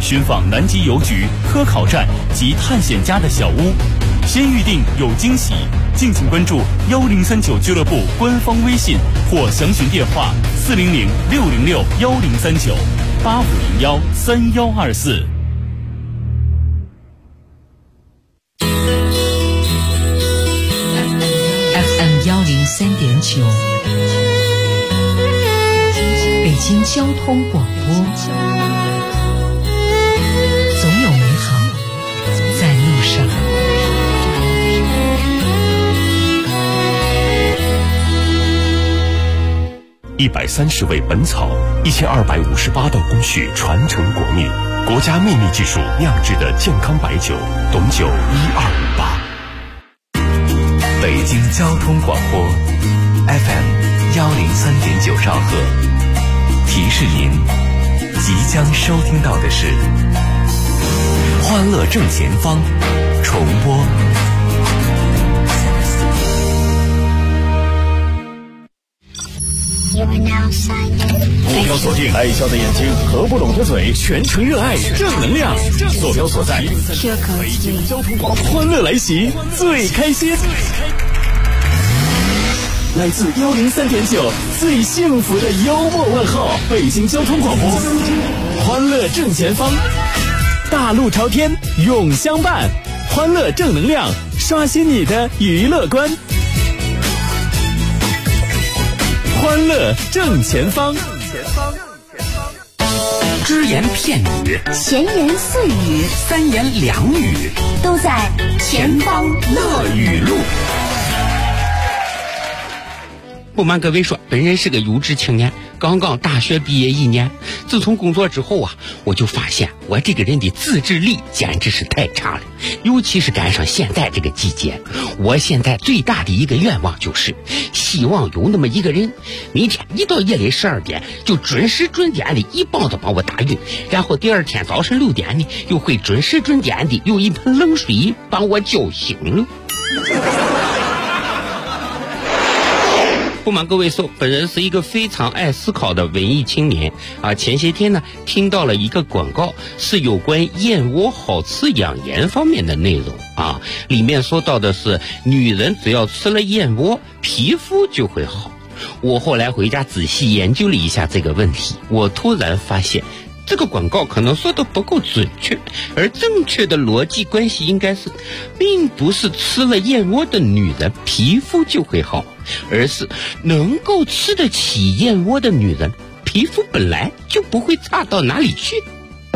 寻访南极邮局、科考站及探险家的小屋。先预定有惊喜，敬请关注1039俱乐部官方微信或详询电话400-606-1039-8501-3124。 103.9，北京交通广播，总有美好在路上。 130味本草，1258道工序传承国秘，国家秘密技术酿制的健康白酒，董酒1258。 北京交通广播 FM 103.9兆赫，提示您即将收听到的是欢乐正前方重播。 目标锁定爱笑的眼睛，合不拢的嘴，全程热爱正能量。坐标所在北京交通广播，欢乐来袭，最开心。来自103.9最幸福的幽默问候，北京交通广播，欢乐正前方，大路朝天永相伴，欢乐正能量，刷新你的娱乐观。欢乐正前方， 只言片语， 闲言碎语， 三言两语， 都在前方乐语录。 不瞒各位说，本人是个有志青年，刚刚大学毕业1年。自从工作之后啊，我就发现我这个人的自制力简直是太差了，尤其是赶上现在这个季节。我现在最大的一个愿望就是，希望有那么一个人，每天一到夜里12点就准时准点的一棒子把我打晕，然后第二天早晨6点呢，又会准时准点的用一盆冷水把我叫醒了。不瞒各位说，本人是一个非常爱思考的文艺青年啊。前些天呢，听到了一个广告，是有关燕窝好吃养颜方面的内容啊。里面说到的是，女人只要吃了燕窝，皮肤就会好。我后来回家仔细研究了一下这个问题，我突然发现，这个广告可能说的不够准确，而正确的逻辑关系应该是，并不是吃了燕窝的女人皮肤就会好，而是能够吃得起燕窝的女人皮肤本来就不会差到哪里去。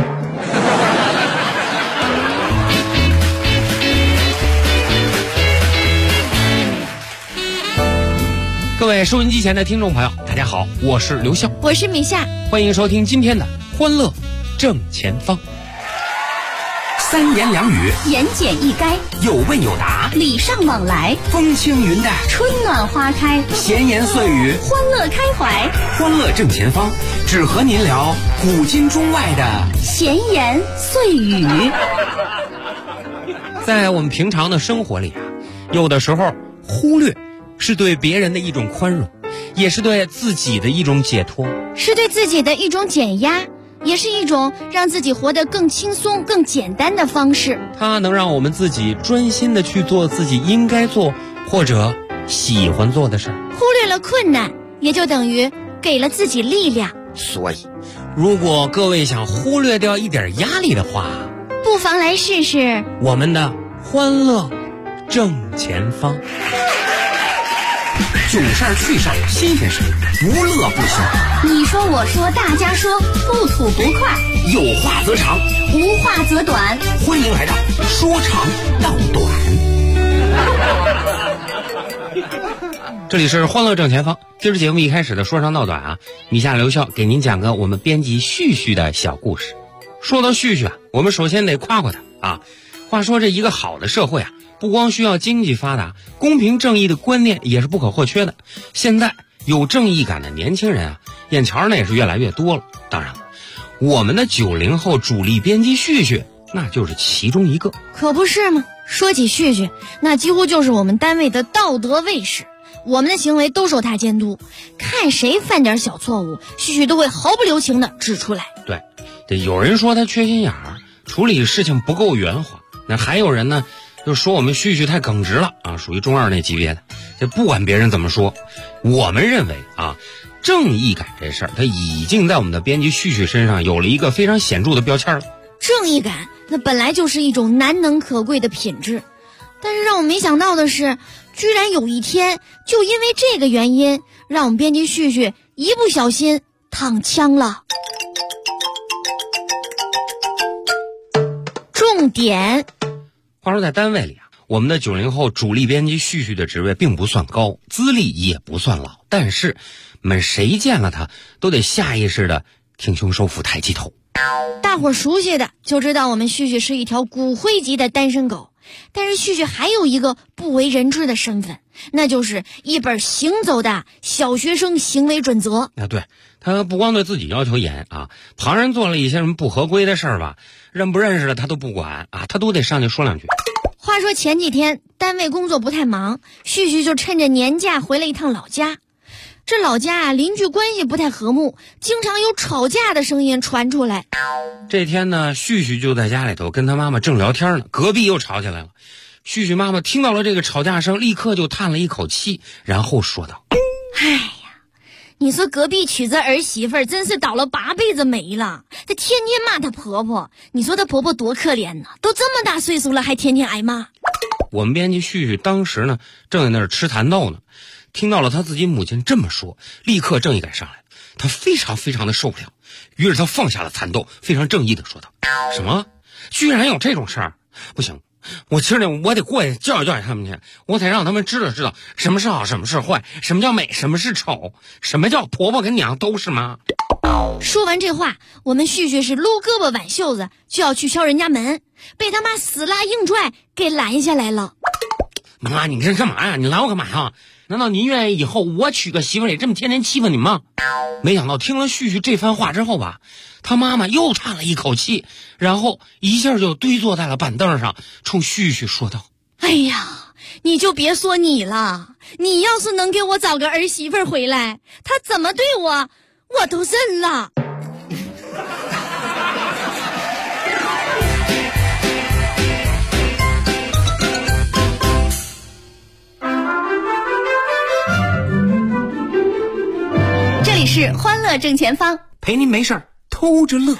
各位收音机前的听众朋友，大家好，我是刘笑， 我是米夏， 欢迎收听今天的欢乐正前方。三言两语， 言简意赅， 有问有答， 礼尚往来， 风轻云淡， 春暖花开， 闲言碎语， 欢乐开怀。 欢乐正前方，只和您聊古今中外的闲言碎语。 在我们平常的生活里啊，有的时候忽略是对别人的一种宽容，也是对自己的一种解脱， 是对自己的一种减压，也是一种让自己活得更轻松更简单的方式。 它能让我们自己专心的去做自己应该做或者喜欢做的事。 忽略了困难，也就等于给了自己力量。 所以如果各位想忽略掉一点压力的话， 不妨来试试我们的欢乐正前方。囧事儿趣事儿新鲜事儿，无乐不休。 你说我说大家说，不吐不快， 有话则长， 无话则短。 欢迎来到说长道短。这里是欢乐正前方，今儿节目一开始的说长道短啊，米夏刘笑给您讲个我们编辑旭旭的小故事。说到旭旭啊，我们首先得夸夸他啊。话说这一个好的社会啊，不光需要经济发达，公平正义的观念也是不可或缺的。现在有正义感的年轻人啊，眼前呢也是越来越多了。当然了，我们的90后主力编辑旭旭那就是其中一个。 可不是吗？说起旭旭，那几乎就是我们单位的道德卫士，我们的行为都受他监督，看谁犯点小错误，旭旭都会毫不留情地指出来。 对， 有人说他缺心眼儿，处理事情不够圆滑。那还有人呢，就说我们旭旭太耿直了啊，属于中二那级别的。这不管别人怎么说，我们认为啊，正义感这事儿，它已经在我们的编辑旭旭身上有了一个非常显著的标签了。 正义感，那本来就是一种难能可贵的品质，但是让我没想到的是，居然有一天，就因为这个原因，让我们编辑旭旭一不小心躺枪了。重点。 话说在单位里啊，我们的90后主力编辑旭旭的职位并不算高，资历也不算老，但是我们谁见了他都得下意识的挺胸收腹抬起头。 大伙熟悉的就知道我们旭旭是一条骨灰级的单身狗，但是旭旭还有一个不为人知的身份，那就是一本行走的小学生行为准则。 对，他不光对自己要求严啊，旁人做了一些什么不合规的事儿吧，认不认识的他都不管啊，他都得上去说两句。 话说前几天单位工作不太忙，旭旭就趁着年假回了一趟老家。这老家邻居关系不太和睦，经常有吵架的声音传出来。 这天呢，旭旭就在家里头跟他妈妈正聊天呢，隔壁又吵起来了。旭旭妈妈听到了这个吵架声，立刻就叹了一口气，然后说道： 哎呀，你说隔壁娶这儿媳妇真是倒了8辈子霉了，她天天骂她婆婆，你说她婆婆多可怜呢，都这么大岁数了还天天挨骂。 我们编辑旭旭当时呢正在那儿吃蚕豆呢，听到了他自己母亲这么说，立刻正义感上来，他非常非常的受不了，于是他放下了蚕豆，非常正义的说道：什么？居然有这种事儿？不行，我今儿我得过去教育教育他们去，我得让他们知道知道什么是好，什么是坏，什么叫美，什么是丑，什么叫婆婆跟娘都是妈。 说完这话，我们旭旭是撸胳膊挽袖子就要去敲人家门，被他妈死拉硬拽给拦下来了。 妈，你这干嘛呀？你拦我干嘛呀？难道您愿意以后我娶个媳妇也这么天天欺负你吗？没想到听了旭旭这番话之后吧，他妈妈又叹了一口气，然后一下就堆坐在了板凳上，冲旭旭说道： 哎呀，你就别说你了，你要是能给我找个儿媳妇回来，她怎么对我，我都认了。这里是欢乐正前方， 陪您没事儿偷着乐。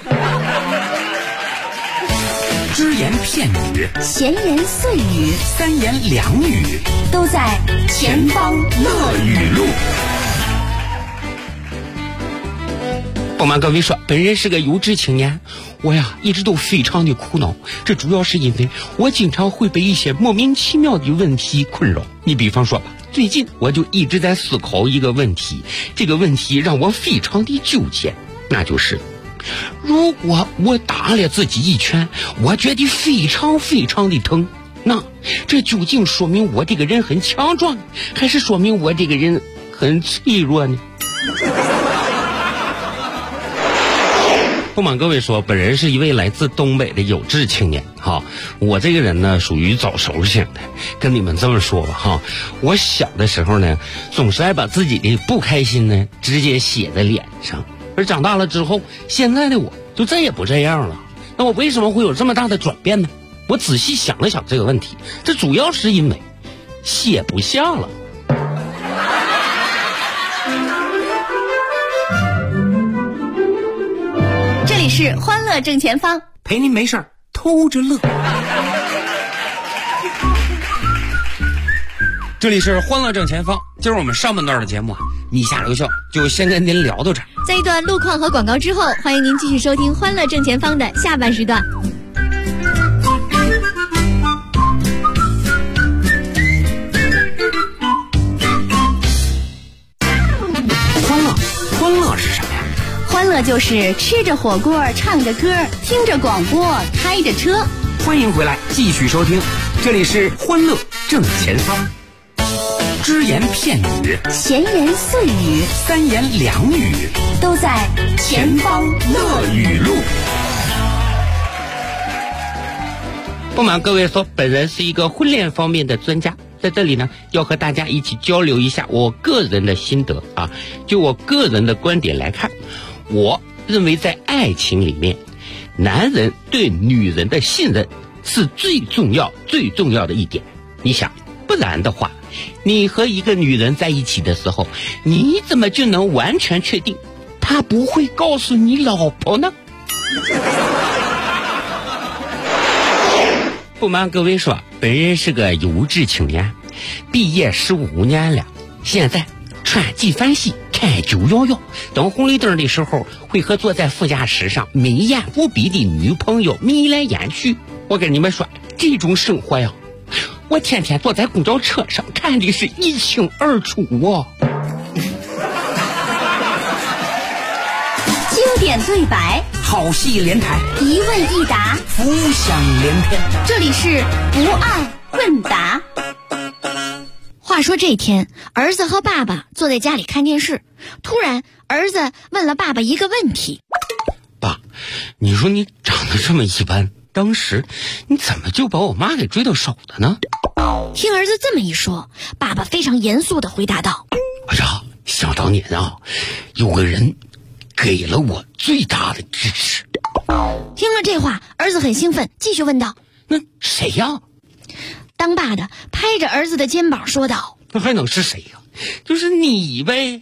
只言片语， 闲言碎语， 三言两语， 都在前方乐语录。 不瞒各位说，本人是个有志青年，我呀一直都非常的苦恼，这主要是因为我经常会被一些莫名其妙的问题困扰。你比方说吧，最近我就一直在思考一个问题，这个问题让我非常的纠结，那就是如果我打了自己一拳，我觉得非常非常的疼，那这究竟说明我这个人很强壮，还是说明我这个人很脆弱呢？不瞒各位说，本人是一位来自东北的有志青年哈。我这个人呢属于早熟型的，跟你们这么说吧哈。我小的时候呢，总是爱把自己的不开心呢直接写在脸上，而长大了之后，现在的我就再也不这样了。那我为什么会有这么大的转变呢？我仔细想了想这个问题，这主要是因为写不下了。 这里是欢乐正前方， 陪您没事儿偷着乐。 这里是欢乐正前方，今儿我们上半段的节目啊，你下留笑就先跟您聊到这儿。 在一段路况和广告之后，欢迎您继续收听欢乐正前方的下半时段。 欢乐是什么呀？ 欢乐就是吃着火锅，唱着歌，听着广播，开着车。 欢迎回来，继续收听，这里是欢乐正前方。只言片语， 闲言碎语， 三言两语， 都在前方乐语录。 不瞒各位说，本人是一个婚恋方面的专家，在这里呢要和大家一起交流一下我个人的心得啊。就我个人的观点来看，我认为在爱情里面男人对女人的信任是最重要的一点。你想，不然的话，你和一个女人在一起的时候，你怎么就能完全确定她不会告诉你老婆呢？不瞒各位说，本人是个有志青年，毕业15年了，现在穿纪梵希，看911，等红绿灯的时候会和坐在副驾驶上美艳无比的女朋友眉来眼去。我跟你们说，这种生活呀，我天天坐在公交车上看的是一清二楚哦。 经典对白， 好戏连台， 一问一答， 浮想联翩。 这里是不二问答。 话说这天，儿子和爸爸坐在家里看电视，突然儿子问了爸爸一个问题： 爸，你说你长得这么一般，当时你怎么就把我妈给追到手的呢？ 听儿子这么一说，爸爸非常严肃地回答道： 哎呀，想当年啊，有个人给了我最大的支持。 听了这话，儿子很兴奋，继续问道： 那谁呀？ 当爸的拍着儿子的肩膀说道： 那还能是谁呀？就是你呗。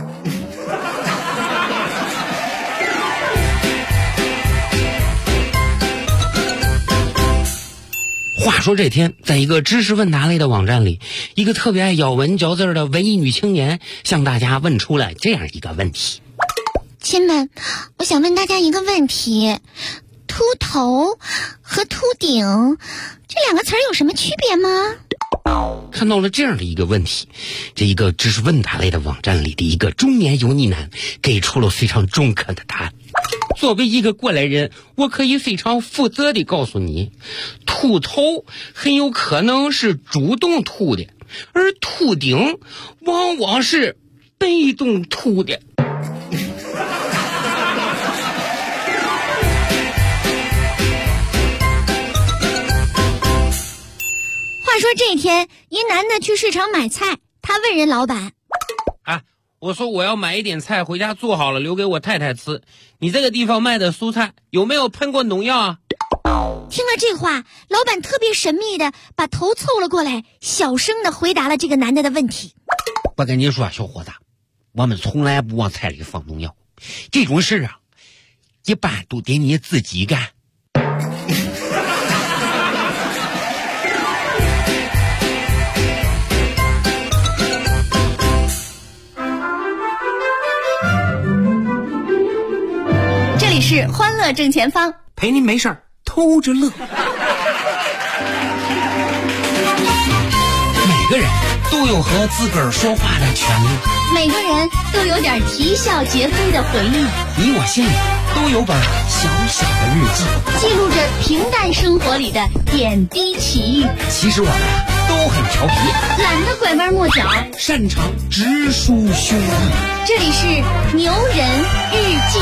话说这天，在一个知识问答类的网站里，一个特别爱咬文嚼字的文艺女青年向大家问出了这样一个问题： 亲们，我想问大家一个问题，秃头和秃顶这两个词儿有什么区别吗？ 看到了这样的一个问题，这一个知识问答类的网站里的一个中年油腻男给出了非常中肯的答案。作为一个过来人，我可以非常负责地告诉你，秃头很有可能是主动秃的，而秃顶往往是被动秃的。 话说这天，一男的去市场买菜，他问人老板： 我说我要买一点菜回家做好了留给我太太吃，你这个地方卖的蔬菜有没有喷过农药啊？ 听了这话，老板特别神秘的把头凑了过来，小声的回答了这个男的的问题： 我跟你说，小伙子，我们从来不往菜里放农药，这种事啊，一般都得你自己干。 这里是欢乐正前方， 陪您没事儿偷着乐。每个人都有和自个儿说话的权利， 每个人都有点啼笑皆非的回忆。 你我心里都有本小小的日记， 记录着平淡生活里的点滴奇遇。 其实我们都很调皮， 懒得拐弯抹角， 擅长直抒胸臆。 这里是牛人日记。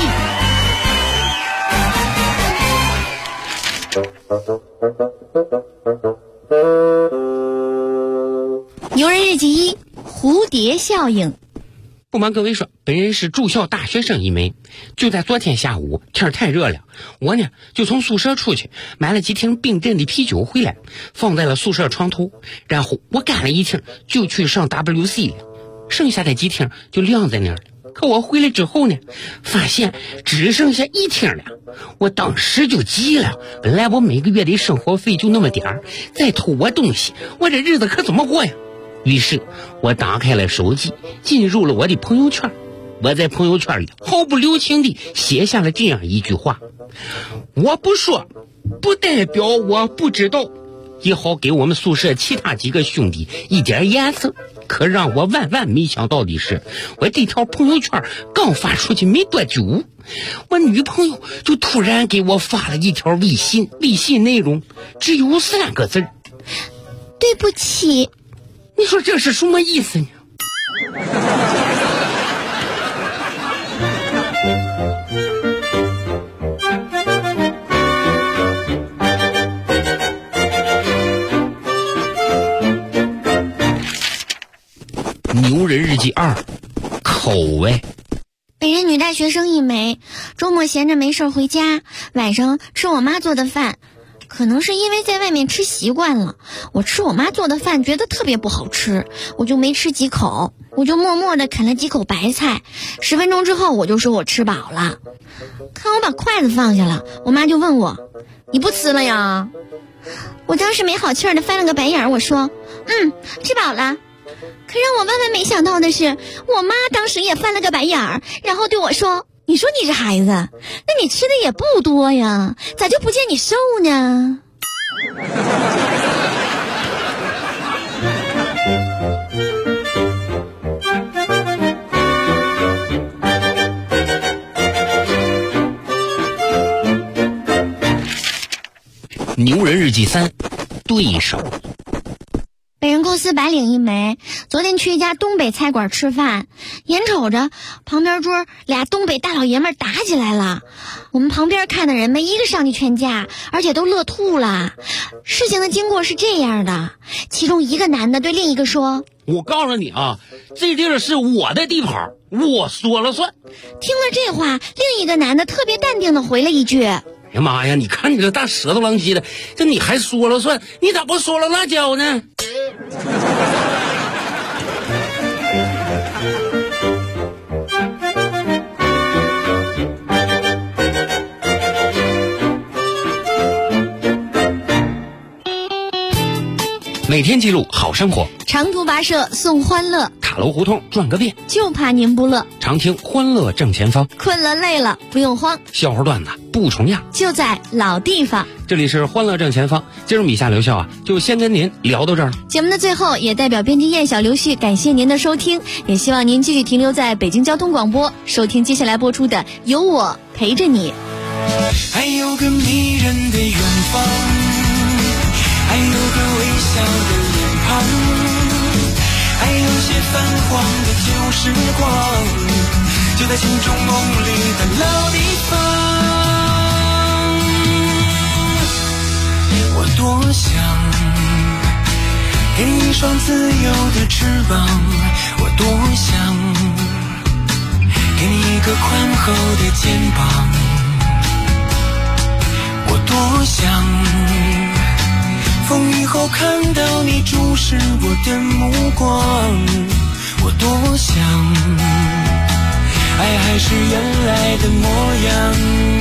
牛人日记1：蝴蝶效应。 不瞒各位说，本人是住校大学生一枚。就在昨天下午，天太热了，我呢就从宿舍出去买了几瓶冰镇的啤酒回来，放在了宿舍床头，然后我干了一听就去上 WC 了，剩下的几听就晾在那儿了。可我回来之后呢，发现只剩下1听了，我当时就急了。本来我每个月的生活费就那么点儿，再偷我东西，我这日子可怎么过呀？于是我打开了手机，进入了我的朋友圈。我在朋友圈里毫不留情地写下了这样一句话：我不说不代表我不知道，也好给我们宿舍其他几个兄弟一点颜色。可让我万万没想到的是，我这条朋友圈刚发出去没多久，我女朋友就突然给我发了一条微信，微信内容只有3个字： 对不起。 你说这是什么意思呢？牛人日记2：口味。 北人女大学生一枚，周末闲着没事回家，晚上吃我妈做的饭。可能是因为在外面吃习惯了，我吃我妈做的饭觉得特别不好吃，我就没吃几口，我就默默地啃了几口白菜。10分钟之后我就说我吃饱了，看我把筷子放下了，我妈就问我，你不吃了呀？我当时没好气儿地翻了个白眼，我说吃饱了。可让我万万没想到的是，我妈当时也翻了个白眼儿，然后对我说，你说你这孩子，那你吃的也不多呀，咋就不见你瘦呢？ 牛人日记3，对手。 北人公司白领一枚，昨天去一家东北菜馆吃饭，眼瞅着旁边桌俩东北大老爷们打起来了，我们旁边看的人没一个上去劝架，而且都乐吐了。事情的经过是这样的，其中一个男的对另一个说， 我告诉你啊，这地儿是我的地盘，我说了算。 听了这话，另一个男的特别淡定的回了一句， 哎呀妈呀，你看你这大舌头狼藉的，这你还说了算，你咋不说了辣椒呢？每天记录好生活， 长途跋涉送欢乐， 塔楼胡同转个遍， 就怕您不乐。 常听欢乐正前方， 困了累了不用慌， 笑话段子不重样， 就在老地方。 这里是欢乐正前方，今儿米夏刘笑啊，就先跟您聊到这儿了。 节目的最后，也代表编辑燕小刘旭感谢您的收听，也希望您继续停留在北京交通广播，收听接下来播出的《有我陪着你》。 还有个迷人的远方，还有个微笑的脸庞，还有些泛黄的旧时光，就在心中梦里的老地方。我多想给你一双自由的翅膀，我多想给你一个宽厚的肩膀，我多想风雨后看到你注视我的目光，我多想爱还是原来的模样，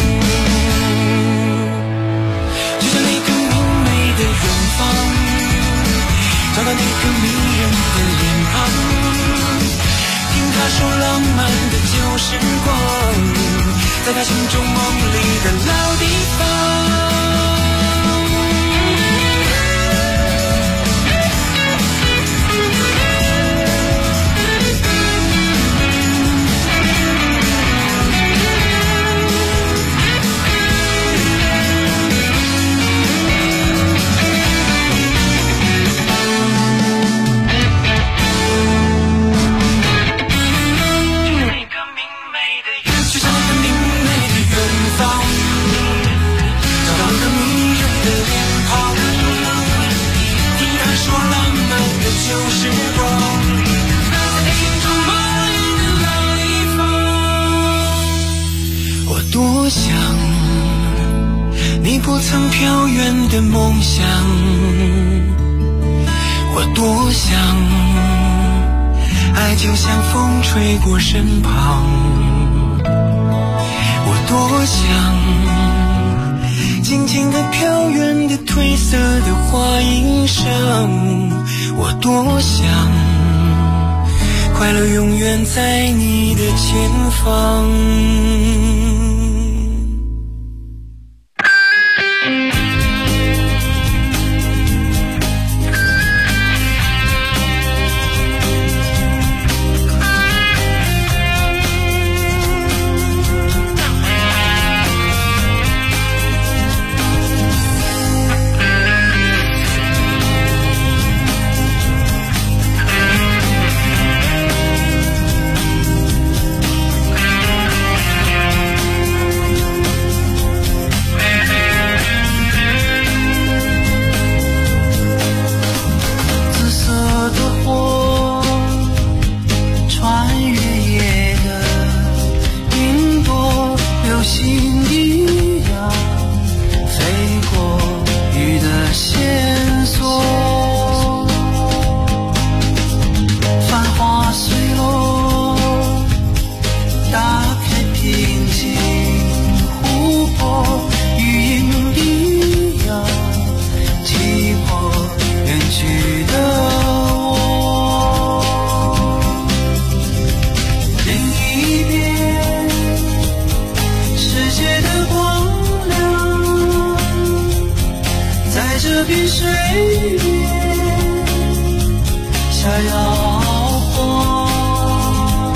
就像那个明媚的远方，找到那个迷人的脸庞，听他说浪漫的旧时光，在他心中梦里的老地方。多想你不曾飘远的梦想，我多想爱就像风吹过身旁，我多想静静地飘远的褪色的花衣裳，我多想快乐永远在你的前方。 这片水面下摇晃，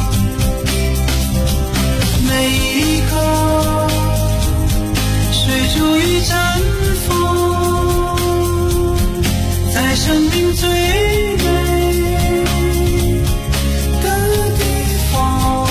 每一刻水珠已绽放，在生命最美的地方。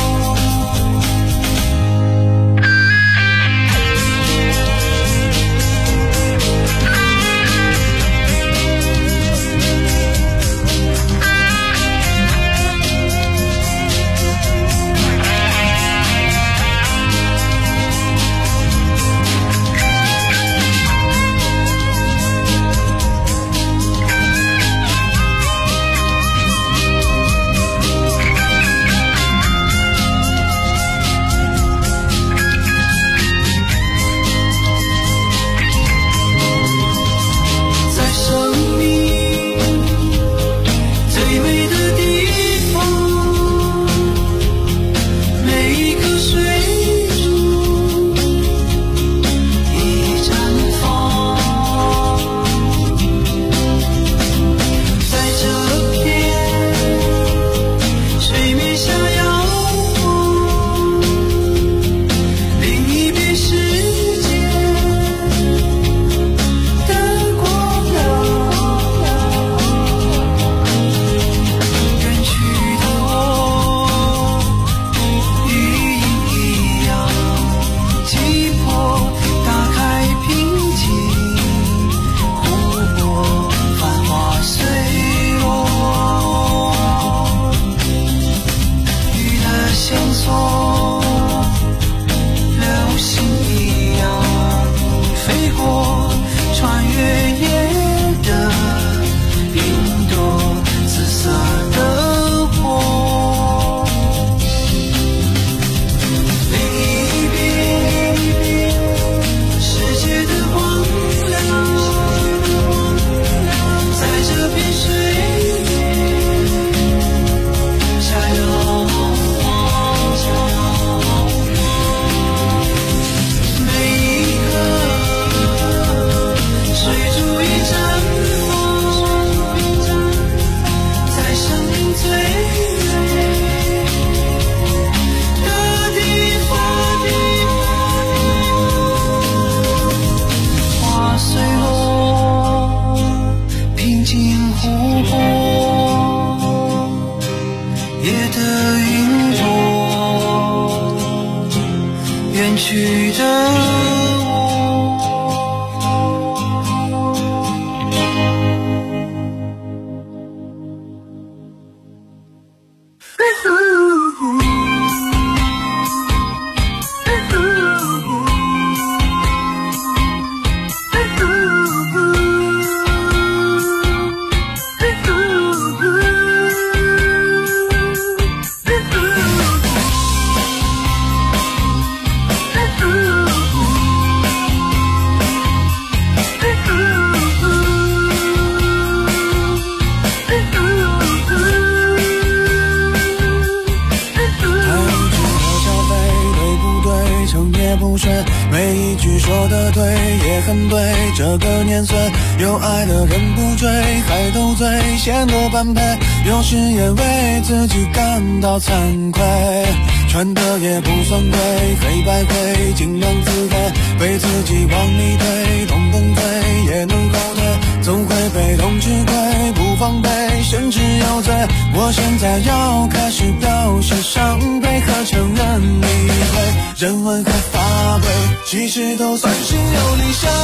这个年岁，有爱的人不追，还斗嘴，显得般配。有时也为自己感到惭愧，穿的也不算贵，黑白灰，尽量自卑，被自己往里推，动动嘴也能后退，总会被动吃亏，不防备，甚至有罪。我现在要开始表示伤悲和承认理会，人文和法规，其实都算是有理想，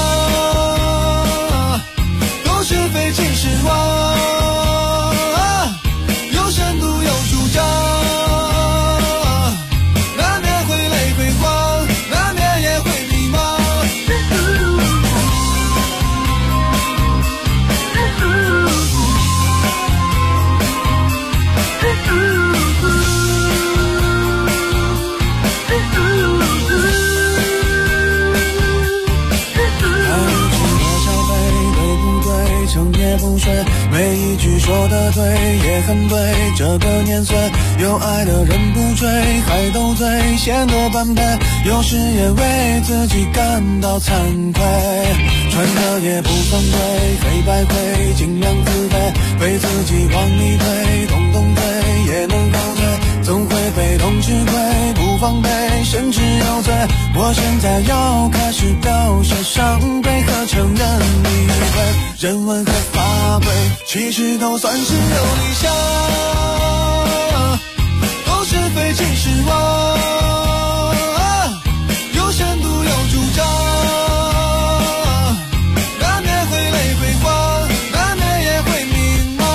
都是非其实话，有深度有主张，难免会累会慌，难免也会迷茫。不睡，每一句说的对也很对，这个年岁有爱的人不追，还斗嘴显得般配，有时也为自己感到惭愧， 穿的也不犯规，黑白灰尽量自卑，被自己往里推，动动腿也能后退，总会被动吃亏，不防备甚至有罪。我现在要开始表现伤悲和承认理会，人文和法规其实都算是有理想，都是非其实我有深度有主张，难免会泪会慌，难免也会迷茫。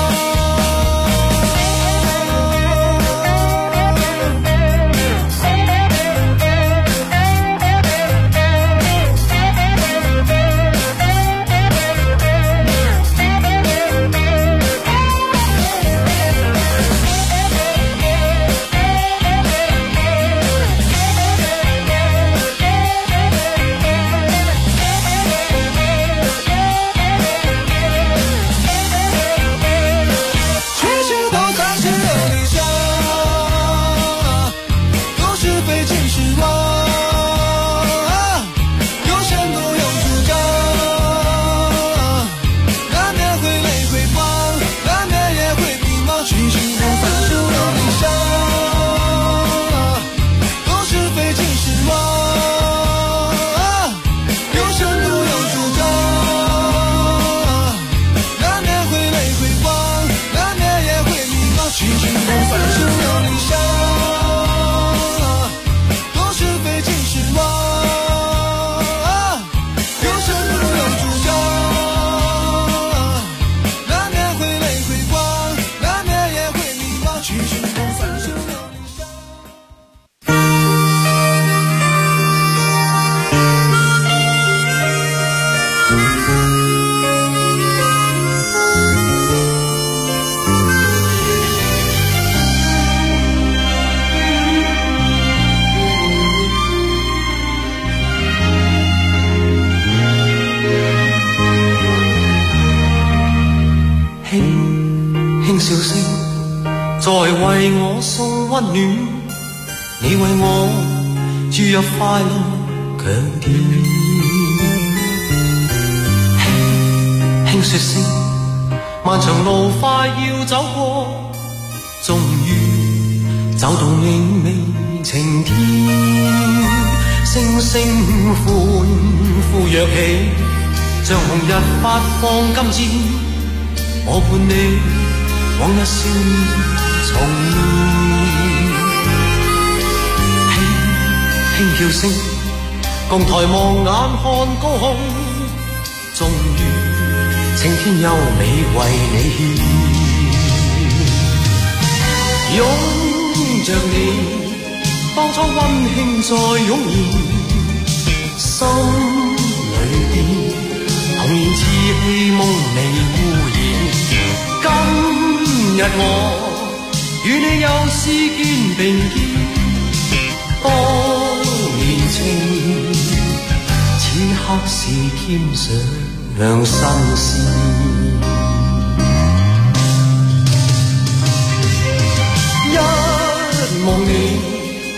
笑聲在為我送溫暖，你為我注入快樂強電。輕輕說聲，漫長路快要走過，終於走到明媚晴天。星星歡呼躍起，像紅日發放金箭，我伴你往日少年重現，輕輕叫聲，共抬望眼看高空，終於青天優美為你獻，擁着你，當初溫馨再湧現，心裏邊童年稚氣夢未污染。今日我與你又是肩並肩，當年情此刻是添上新鮮。